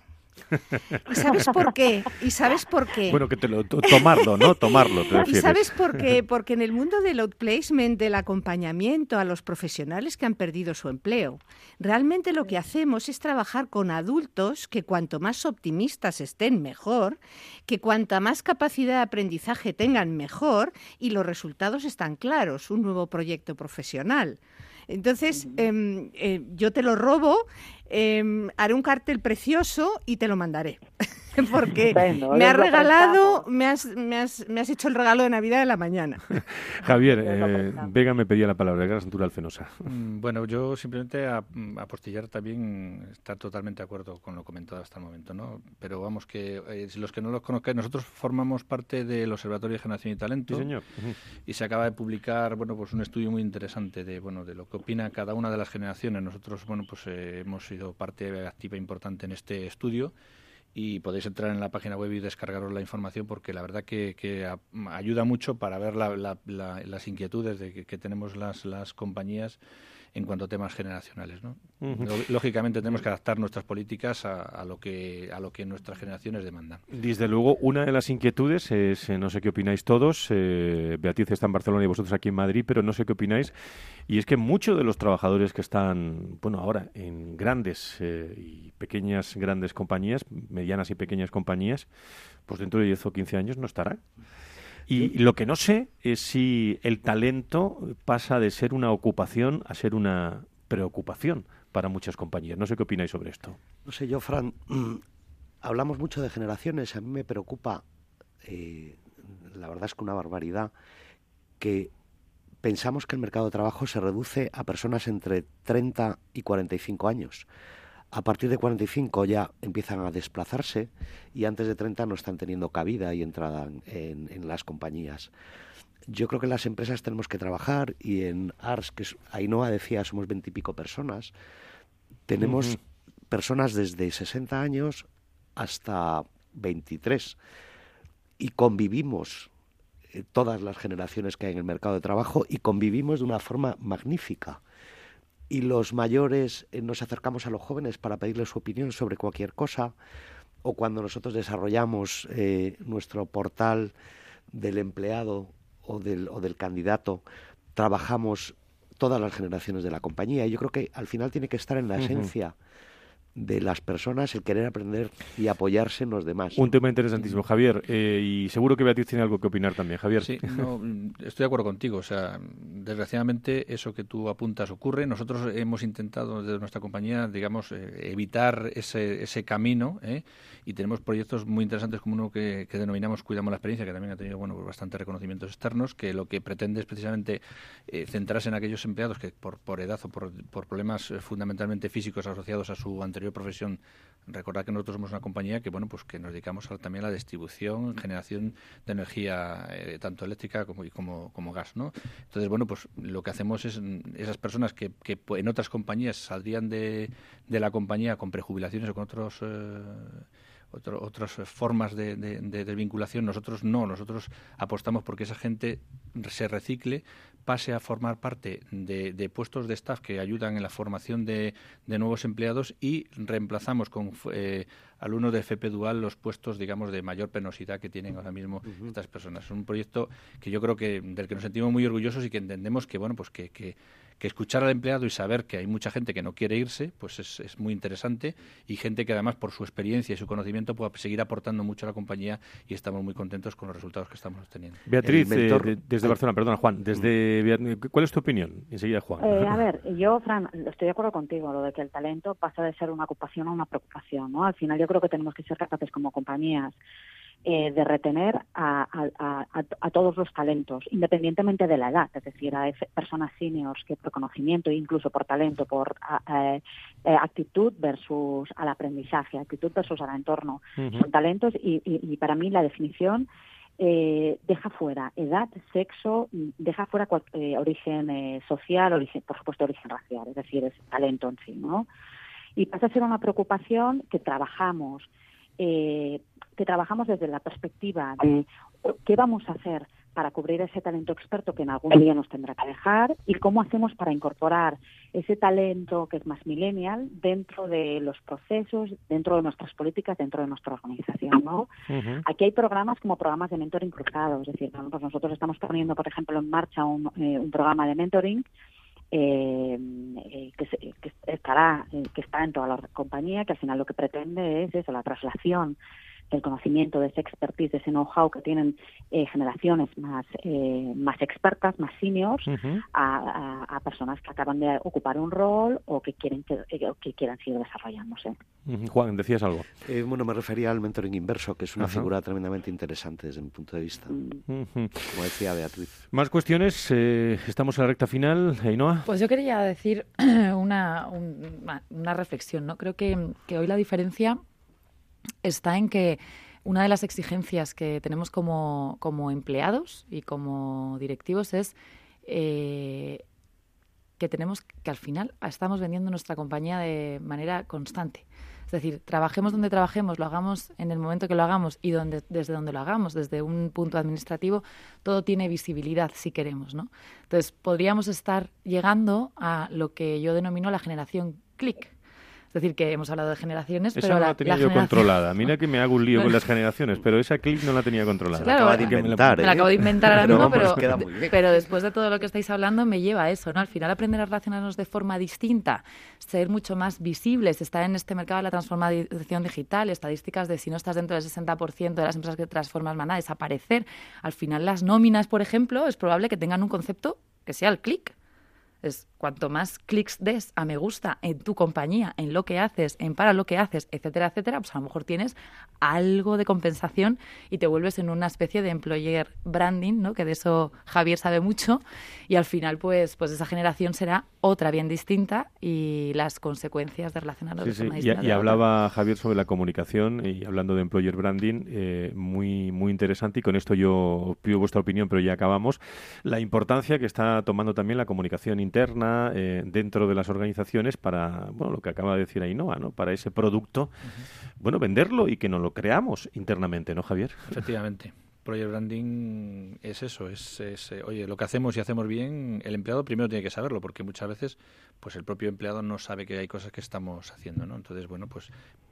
¿Y sabes por qué? ¿Y sabes por qué? Bueno, que te lo to- tomarlo, ¿no? Tomarlo, te refieres. ¿Y sabes por qué? Porque en el mundo del outplacement, del acompañamiento a los profesionales que han perdido su empleo, realmente lo que hacemos es trabajar con adultos que cuanto más optimistas estén, mejor, que cuanta más capacidad de aprendizaje tengan, mejor, y los resultados están claros, un nuevo proyecto profesional. Entonces, eh, eh, yo te lo robo, eh, haré un cartel precioso y te lo mandaré. Porque bueno, me has regalado, me has, me, has, me has hecho el regalo de Navidad de la mañana. Javier, eh, Vega me pedía la palabra, Gas Natural Fenosa. Bueno, yo simplemente a, apostillar también, estar totalmente de acuerdo con lo comentado hasta el momento, ¿no? Pero vamos, que eh, los que no los conozcan, nosotros formamos parte del Observatorio de Generación y Talento. Sí, señor. Uh-huh. Y se acaba de publicar, bueno, pues un estudio muy interesante de, bueno, de lo que opina cada una de las generaciones. Nosotros, bueno, pues eh, hemos sido parte activa e importante en este estudio. Y podéis entrar en la página web y descargaros la información porque la verdad que, que a, ayuda mucho para ver la, la, la, las inquietudes de que, que tenemos las, las compañías en cuanto a temas generacionales, ¿no? Uh-huh. Lógicamente tenemos que adaptar nuestras políticas a, a lo que a lo que nuestras generaciones demandan. Desde luego, una de las inquietudes es, eh, no sé qué opináis todos, eh, Beatriz está en Barcelona y vosotros aquí en Madrid, pero no sé qué opináis, y es que muchos de los trabajadores que están, bueno, ahora en grandes eh, y pequeñas, grandes compañías, medianas y pequeñas compañías, pues dentro de diez o quince años no estarán. Y lo que no sé es si el talento pasa de ser una ocupación a ser una preocupación para muchas compañías. No sé qué opináis sobre esto. No sé, yo, Fran, hablamos mucho de generaciones. A mí me preocupa, eh, la verdad es que una barbaridad, que pensamos que el mercado de trabajo se reduce a personas entre treinta y cuarenta y cinco años. A partir de cuarenta y cinco ya empiezan a desplazarse y antes de treinta no están teniendo cabida y entrada en, en las compañías. Yo creo que en las empresas tenemos que trabajar y en A R S, que es, Ainhoa decía, somos veintipico personas, tenemos uh-huh. personas desde sesenta años hasta veintitrés y convivimos eh, todas las generaciones que hay en el mercado de trabajo y convivimos de una forma magnífica. Y los mayores eh, nos acercamos a los jóvenes para pedirles su opinión sobre cualquier cosa, o cuando nosotros desarrollamos eh, nuestro portal del empleado o del, o del candidato, trabajamos todas las generaciones de la compañía. Y yo creo que al final tiene que estar en la esencia de las personas el querer aprender y apoyarse en los demás. Un tema interesantísimo, Javier, eh, y seguro que Beatriz tiene algo que opinar también. Javier. Sí, no, estoy de acuerdo contigo. O sea, desgraciadamente eso que tú apuntas ocurre. Nosotros hemos intentado desde nuestra compañía, digamos, eh, evitar ese, ese camino, ¿eh? Y tenemos proyectos muy interesantes como uno que, que denominamos Cuidamos la Experiencia, que también ha tenido, bueno, pues bastantes reconocimientos externos, que lo que pretende es precisamente eh, centrarse en aquellos empleados que por, por edad o por, por problemas eh, fundamentalmente físicos asociados a su anterior profesión. Recordad que nosotros somos una compañía que, bueno, pues que nos dedicamos a, también a la distribución, generación de energía eh, tanto eléctrica como, como, como gas, ¿no? Entonces, bueno, pues lo que hacemos es esas personas que, que en otras compañías saldrían de, de la compañía con prejubilaciones o con otros eh, Otro, otras formas de, de, de, de vinculación, nosotros no, nosotros apostamos porque esa gente se recicle, pase a formar parte de, de puestos de staff que ayudan en la formación de, de nuevos empleados y reemplazamos con eh, alumnos de F P Dual los puestos, digamos, de mayor penosidad que tienen ahora mismo uh-huh. estas personas. Es un proyecto que yo creo que del que nos sentimos muy orgullosos y que entendemos que, bueno, pues que, que que escuchar al empleado y saber que hay mucha gente que no quiere irse, pues es, es muy interesante, y gente que además por su experiencia y su conocimiento puede seguir aportando mucho a la compañía, y estamos muy contentos con los resultados que estamos obteniendo. Beatriz, mentor... eh, de, desde Barcelona, perdona, Juan, desde ¿cuál es tu opinión? Enseguida, Juan. Eh, a ver, yo, Fran, estoy de acuerdo contigo, lo de que el talento pasa de ser una ocupación a una preocupación, ¿no? Al final yo creo que tenemos que ser capaces como compañías Eh, de retener a, a, a, a todos los talentos, independientemente de la edad, es decir, a personas seniors que por conocimiento, incluso por talento, por a, a, a actitud versus al aprendizaje, actitud versus al entorno, uh-huh. son talentos y, y, y para mí la definición eh, deja fuera edad, sexo, deja fuera cual, eh, origen eh, social, origen, por supuesto origen racial, es decir, es talento en sí, ¿no? Y pasa a ser una preocupación que trabajamos eh, que trabajamos desde la perspectiva de qué vamos a hacer para cubrir ese talento experto que en algún día nos tendrá que dejar y cómo hacemos para incorporar ese talento que es más millennial dentro de los procesos, dentro de nuestras políticas, dentro de nuestra organización, ¿no? Uh-huh. Aquí hay programas como programas de mentoring cruzados, es decir, bueno, pues nosotros estamos poniendo, por ejemplo, en marcha un, eh, un programa de mentoring Eh, eh, que, se, que estará eh, que está en toda la compañía, que al final lo que pretende es eso, la traslación del conocimiento, de ese expertise, de ese know-how que tienen eh, generaciones más eh, más expertas, más seniors, uh-huh. a, a, a personas que acaban de ocupar un rol o que quieren que, que quieran seguir desarrollándose. Uh-huh. Juan, decías algo. Eh, bueno, me refería al mentoring inverso, que es una uh-huh. figura tremendamente interesante desde mi punto de vista. Uh-huh. Como decía Beatriz. Más cuestiones. Eh, estamos en la recta final. Ainhoa. Pues yo quería decir una, una, una reflexión, ¿no? Creo que, que hoy la diferencia está en que una de las exigencias que tenemos como, como empleados y como directivos es eh, que tenemos que al final estamos vendiendo nuestra compañía de manera constante. Es decir, trabajemos donde trabajemos, lo hagamos en el momento que lo hagamos y donde, desde donde lo hagamos, desde un punto administrativo, todo tiene visibilidad si queremos, ¿no? Entonces, podríamos estar llegando a lo que yo denomino la generación click. Es decir, que hemos hablado de generaciones, esa pero no la, la tenía la yo generación... controlada. Mira que me hago un lío con las generaciones, pero esa clic no la tenía controlada. Claro, acaba de inventar, me ¿eh? la acabo de inventar ahora mismo, pero, queda muy bien. pero después de todo lo que estáis hablando me lleva a eso, ¿no? Al final aprender a relacionarnos de forma distinta, ser mucho más visibles, estar en este mercado de la transformación digital, estadísticas de si no estás dentro del sesenta por ciento de las empresas que transformas van a desaparecer. Al final las nóminas, por ejemplo, es probable que tengan un concepto que sea el clic. Es cuanto más clics des a me gusta en tu compañía, en lo que haces, en para lo que haces, etcétera, etcétera, pues a lo mejor tienes algo de compensación y te vuelves en una especie de employer branding, ¿no? Que de eso Javier sabe mucho, y al final pues pues esa generación será otra bien distinta y las consecuencias de relacionarnos sí, de forma sí. distinta. Y, y hablaba Javier sobre la comunicación y hablando de employer branding, eh, muy muy interesante, y con esto yo pido vuestra opinión, pero ya acabamos. La importancia que está tomando también la comunicación interna eh, dentro de las organizaciones para, bueno, lo que acaba de decir Ainhoa, ¿no? Para ese producto, uh-huh. bueno, venderlo y que nos lo creamos internamente, ¿no, Javier? Efectivamente. Project Branding es eso, es, es eh, oye, lo que hacemos y hacemos bien, el empleado primero tiene que saberlo, porque muchas veces pues el propio empleado no sabe que hay cosas que estamos haciendo, ¿no? Entonces, bueno, pues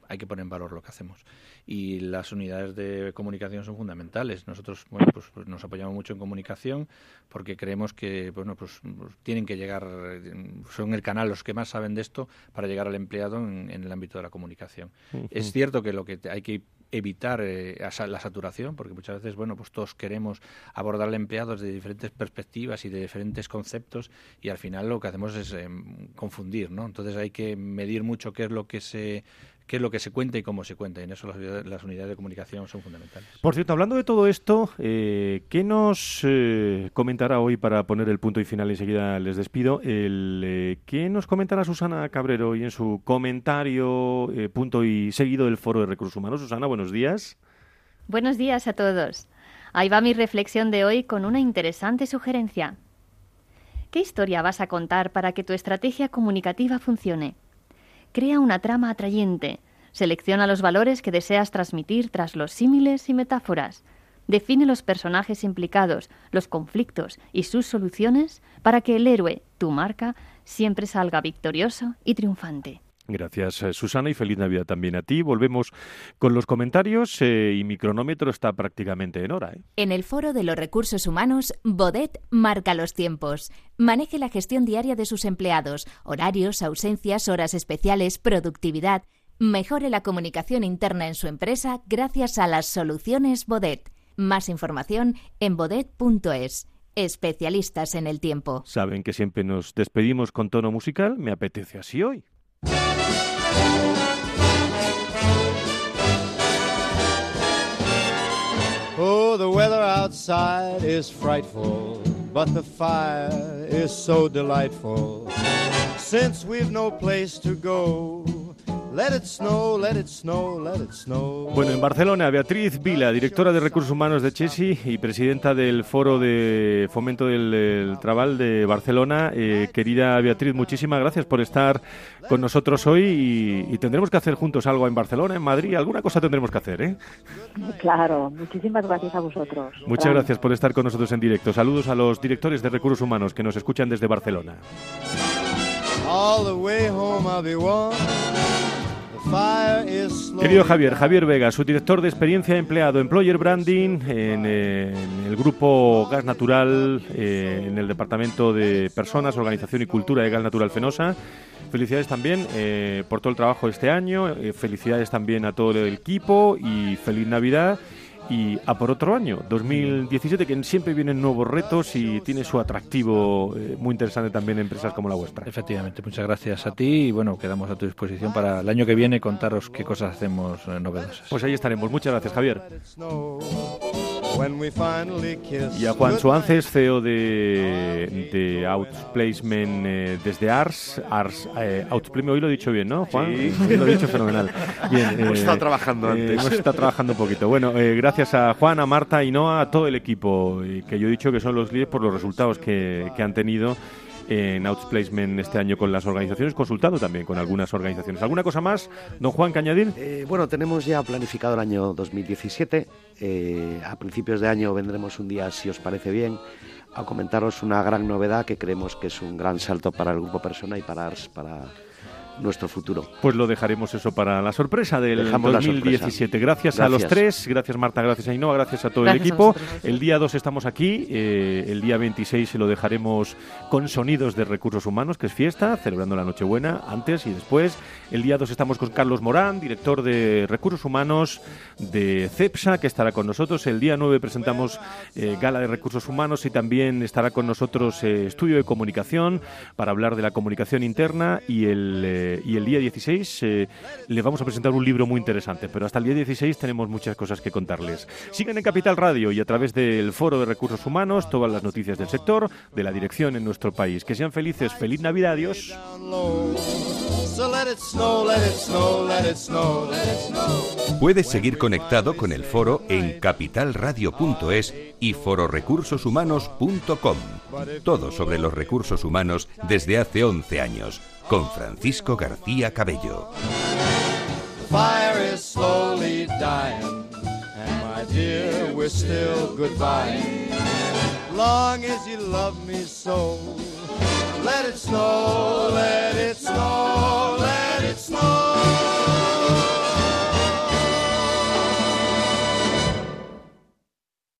hay que poner en valor lo que hacemos. Y las unidades de comunicación son fundamentales. Nosotros, bueno, pues, pues nos apoyamos mucho en comunicación porque creemos que, bueno, pues tienen que llegar, son el canal los que más saben de esto para llegar al empleado en, en el ámbito de la comunicación. Uh-huh. Es cierto que lo que hay que evitar eh, la saturación, porque muchas veces, bueno, pues todos queremos abordar al empleado desde diferentes perspectivas y de diferentes conceptos, y al final lo que hacemos es eh, confundir, ¿no? Entonces hay que medir mucho qué es lo que se qué es lo que se cuenta y cómo se cuenta, y en eso las, las unidades de comunicación son fundamentales. Por cierto, hablando de todo esto, eh, ¿qué nos eh, comentará hoy, para poner el punto y final, enseguida les despido, el, eh, ¿qué nos comentará Susana Cabrero hoy en su comentario, eh, punto y seguido del Foro de Recursos Humanos? Susana, buenos días. Buenos días a todos. Ahí va mi reflexión de hoy con una interesante sugerencia. ¿Qué historia vas a contar para que tu estrategia comunicativa funcione? Crea una trama atrayente. Selecciona los valores que deseas transmitir tras los símiles y metáforas. Define los personajes implicados, los conflictos y sus soluciones para que el héroe, tu marca, siempre salga victorioso y triunfante. Gracias, Susana, y feliz Navidad también a ti. Volvemos con los comentarios eh, y mi cronómetro está prácticamente en hora, ¿eh? En el Foro de los Recursos Humanos, Bodet marca los tiempos. Maneje la gestión diaria de sus empleados, horarios, ausencias, horas especiales, productividad. Mejore la comunicación interna en su empresa gracias a las soluciones Bodet. Más información en bodet punto es. Especialistas en el tiempo. Saben que siempre nos despedimos con tono musical. Me apetece así hoy. Oh, the weather outside is frightful, but the fire is so delightful. Since we've no place to go, let it snow, let it snow, let it snow. Bueno, en Barcelona, Beatriz Vila, directora de Recursos Humanos de Chesi y presidenta del Foro de Fomento del, del Trabal de Barcelona. Eh, querida Beatriz, muchísimas gracias por estar con nosotros hoy y, y tendremos que hacer juntos algo en Barcelona, en Madrid, alguna cosa tendremos que hacer, ¿eh? Claro, muchísimas gracias a vosotros. Muchas Bravo. Gracias por estar con nosotros en directo. Saludos a los directores de Recursos Humanos que nos escuchan desde Barcelona. All the way home I'll be warm. Querido Javier, Javier Vega, su director de experiencia empleado, Employer Branding, en, eh, en el grupo Gas Natural, eh, en el departamento de Personas, Organización y Cultura de Gas Natural Fenosa. Felicidades también eh, por todo el trabajo este año, eh, felicidades también a todo el equipo y feliz Navidad. Y a por otro año, dos mil diecisiete, que siempre vienen nuevos retos y tiene su atractivo eh, muy interesante también en empresas como la vuestra. Efectivamente, muchas gracias a ti y bueno, quedamos a tu disposición para el año que viene contaros qué cosas hacemos eh, novedosas. Pues ahí estaremos. Muchas gracias, Javier. Y a Juan Suances, C E O de, de Outplacement eh, desde Ars. Ars eh, Outplacement, hoy lo he dicho bien, ¿no, Juan? Sí. Lo he dicho fenomenal. Bien, eh, hemos estado trabajando antes. Eh, hemos estado trabajando un poquito. Bueno, eh, gracias a Juan, a Marta y Noa, a todo el equipo, y que yo he dicho que son los líderes por los resultados que, que han tenido en Outplacement este año con las organizaciones, consultado también con algunas organizaciones. ¿Alguna cosa más, don Juan, que añadir? Eh, bueno, tenemos ya planificado el año dos mil diecisiete. Eh, a principios de año vendremos un día, si os parece bien, a comentaros una gran novedad que creemos que es un gran salto para el Grupo Persona y para Ars, para nuestro futuro. Pues lo dejaremos eso para la sorpresa del Dejamos dos mil diecisiete. Gracias, gracias a los tres, gracias Marta, gracias a Ainhoa, gracias a todo gracias el equipo. El día dos estamos aquí, eh, el día veintiséis se lo dejaremos con sonidos de Recursos Humanos, que es fiesta, celebrando la Nochebuena, antes y después. El día dos estamos con Carlos Morán, director de Recursos Humanos de CEPSA, que estará con nosotros. El día nueve presentamos eh, Gala de Recursos Humanos y también estará con nosotros eh, Estudio de Comunicación para hablar de la comunicación interna y el... Eh, y el día dieciséis eh, les vamos a presentar un libro muy interesante, pero hasta el día dieciséis tenemos muchas cosas que contarles. Sigan en Capital Radio y a través del Foro de Recursos Humanos todas las noticias del sector, de la dirección en nuestro país. Que sean felices. Feliz Navidad. Adiós. Puedes seguir conectado con el foro en capital radio punto es y foro recursos humanos punto com. Todo sobre los recursos humanos desde hace once años. Con Francisco García Cabello. Fire is slowly dying, and my dear, we're still goodbye. Long as you love me so, let it snow, let it snow.